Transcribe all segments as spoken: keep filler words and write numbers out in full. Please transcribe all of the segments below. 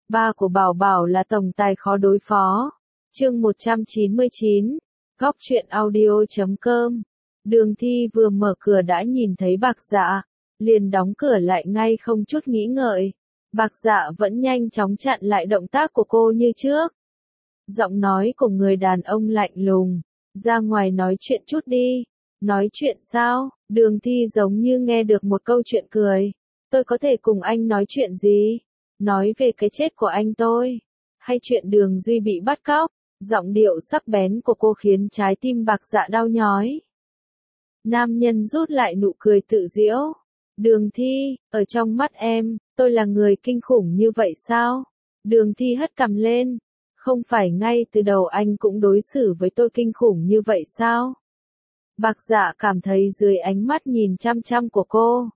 Ba của Bảo Bảo là tổng tài khó đối phó. Chương một trăm chín mươi chín, góc truyện audio chấm com. Đường Thi vừa mở cửa đã nhìn thấy Bạc Dạ, liền đóng cửa lại ngay không chút nghĩ ngợi. Bạc Dạ vẫn nhanh chóng chặn lại động tác của cô như trước. Giọng nói của người đàn ông lạnh lùng, ra ngoài nói chuyện chút đi. Nói chuyện sao? Đường Thi giống như nghe được một câu chuyện cười. Tôi có thể cùng anh nói chuyện gì? Nói về cái chết của anh tôi? Hay chuyện Đường Duy bị bắt cóc? Giọng điệu sắc bén của cô khiến trái tim Bạc Dạ đau nhói. Nam nhân rút lại nụ cười tự giễu. Đường Thi, ở trong mắt em, tôi là người kinh khủng như vậy sao? Đường Thi hất cằm lên. Không phải ngay từ đầu anh cũng đối xử với tôi kinh khủng như vậy sao? Bạc Dạ cảm thấy dưới ánh mắt nhìn chăm chăm của cô,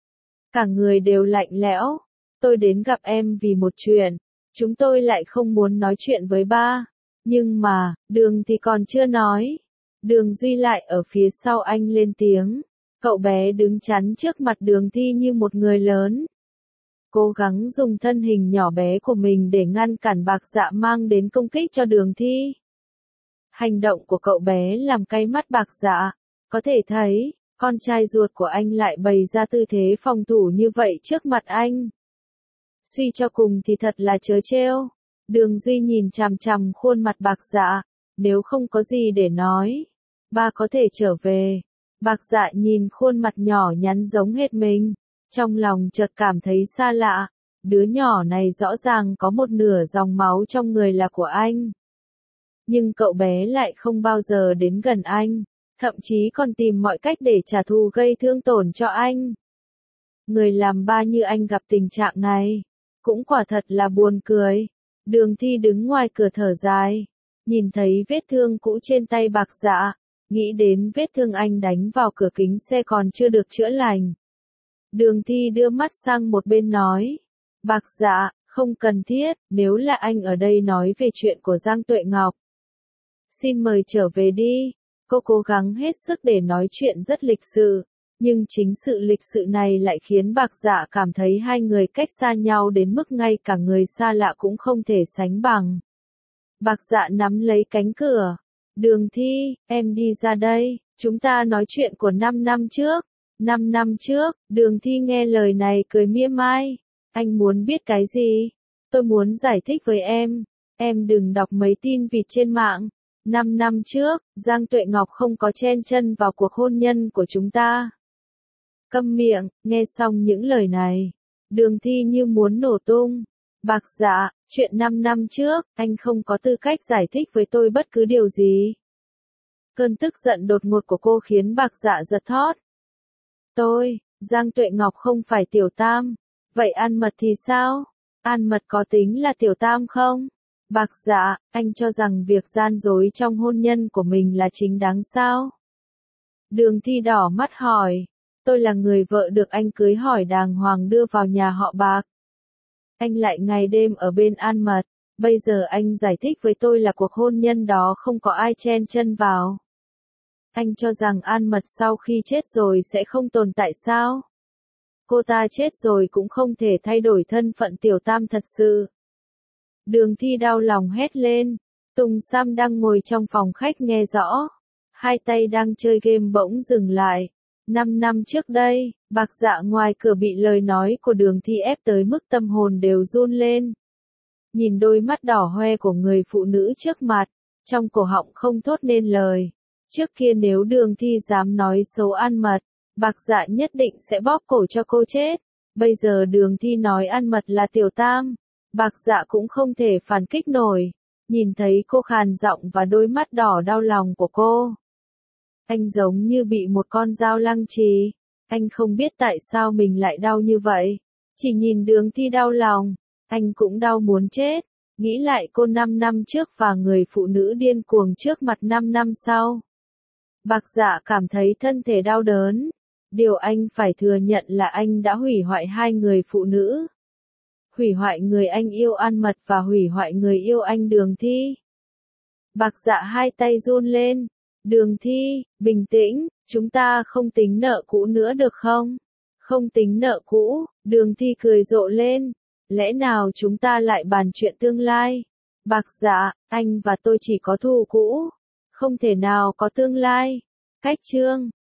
cả người đều lạnh lẽo. Tôi đến gặp em vì một chuyện, chúng tôi lại không muốn nói chuyện với ba. Nhưng mà, Đường thì còn chưa nói. Đường Duy lại ở phía sau anh lên tiếng. Cậu bé đứng chắn trước mặt Đường Thi như một người lớn. Cố gắng dùng thân hình nhỏ bé của mình để ngăn cản Bạc Dạ mang đến công kích cho Đường Thi. Hành động của cậu bé làm cay mắt Bạc Dạ. Có thể thấy, con trai ruột của anh lại bày ra tư thế phòng thủ như vậy trước mặt anh. Suy cho cùng thì thật là trớ trêu. Đường Duy nhìn chằm chằm khuôn mặt Bạc Dạ. Nếu không có gì để nói, ba có thể trở về. Bạc Dạ nhìn khuôn mặt nhỏ nhắn giống hết mình. Trong lòng chợt cảm thấy xa lạ. Đứa nhỏ này rõ ràng có một nửa dòng máu trong người là của anh. Nhưng cậu bé lại không bao giờ đến gần anh. Thậm chí còn tìm mọi cách để trả thù gây thương tổn cho anh. Người làm ba như anh gặp tình trạng này, cũng quả thật là buồn cười. Đường Thi đứng ngoài cửa thở dài, nhìn thấy vết thương cũ trên tay Bạc Dạ, nghĩ đến vết thương anh đánh vào cửa kính xe còn chưa được chữa lành. Đường Thi đưa mắt sang một bên nói, Bạc Dạ, không cần thiết, nếu là anh ở đây nói về chuyện của Giang Tuệ Ngọc. Xin mời trở về đi. Cô cố gắng hết sức để nói chuyện rất lịch sự, nhưng chính sự lịch sự này lại khiến Bạc Dạ cảm thấy hai người cách xa nhau đến mức ngay cả người xa lạ cũng không thể sánh bằng. Bạc Dạ nắm lấy cánh cửa. Đường Thi, em đi ra đây, chúng ta nói chuyện của năm năm trước. Năm năm trước, Đường Thi nghe lời này cười mỉa mai. Anh muốn biết cái gì? Tôi muốn giải thích với em. Em đừng đọc mấy tin vịt trên mạng. Năm năm trước, Giang Tuệ Ngọc không có chen chân vào cuộc hôn nhân của chúng ta. Câm miệng, nghe xong những lời này, Đường Thi như muốn nổ tung. Bạc Dạ, chuyện năm năm trước, anh không có tư cách giải thích với tôi bất cứ điều gì. Cơn tức giận đột ngột của cô khiến Bạc Dạ giật thót. Tôi, Giang Tuệ Ngọc không phải tiểu tam. Vậy An Mật thì sao? An Mật có tính là tiểu tam không? Bạc Dạ, anh cho rằng việc gian dối trong hôn nhân của mình là chính đáng sao? Đường Thi đỏ mắt hỏi. Tôi là người vợ được anh cưới hỏi đàng hoàng đưa vào nhà họ Bạc. Anh lại ngày đêm ở bên An Mật. Bây giờ anh giải thích với tôi là cuộc hôn nhân đó không có ai chen chân vào. Anh cho rằng An Mật sau khi chết rồi sẽ không tồn tại sao? Cô ta chết rồi cũng không thể thay đổi thân phận tiểu tam thật sự. Đường Thi đau lòng hét lên. Tùng Sam đang ngồi trong phòng khách nghe rõ. Hai tay đang chơi game bỗng dừng lại. Năm năm trước đây, Bạc Dạ ngoài cửa bị lời nói của Đường Thi ép tới mức tâm hồn đều run lên. Nhìn đôi mắt đỏ hoe của người phụ nữ trước mặt, trong cổ họng không thốt nên lời. Trước kia nếu Đường Thi dám nói xấu An Mật, Bạc Dạ nhất định sẽ bóp cổ cho cô chết. Bây giờ Đường Thi nói An Mật là tiểu tam. Bạc Dạ cũng không thể phản kích nổi. Nhìn thấy cô khàn giọng và đôi mắt đỏ đau lòng của cô, anh giống như bị một con dao lăng trì. Anh không biết tại sao mình lại đau như vậy. Chỉ nhìn Đường Thi đau lòng, anh cũng đau muốn chết. Nghĩ lại cô năm năm trước và người phụ nữ điên cuồng trước mặt năm năm sau. Bạc Dạ cảm thấy thân thể đau đớn. Điều anh phải thừa nhận là anh đã hủy hoại hai người phụ nữ. Hủy hoại người anh yêu An Mật và hủy hoại người yêu anh Đường Thi. Bạc Dạ hai tay run lên. Đường Thi, bình tĩnh, chúng ta không tính nợ cũ nữa được không? Không tính nợ cũ, Đường Thi cười rộ lên. Lẽ nào chúng ta lại bàn chuyện tương lai? Bạc Dạ, anh và tôi chỉ có thù cũ, không thể nào có tương lai. Cách chương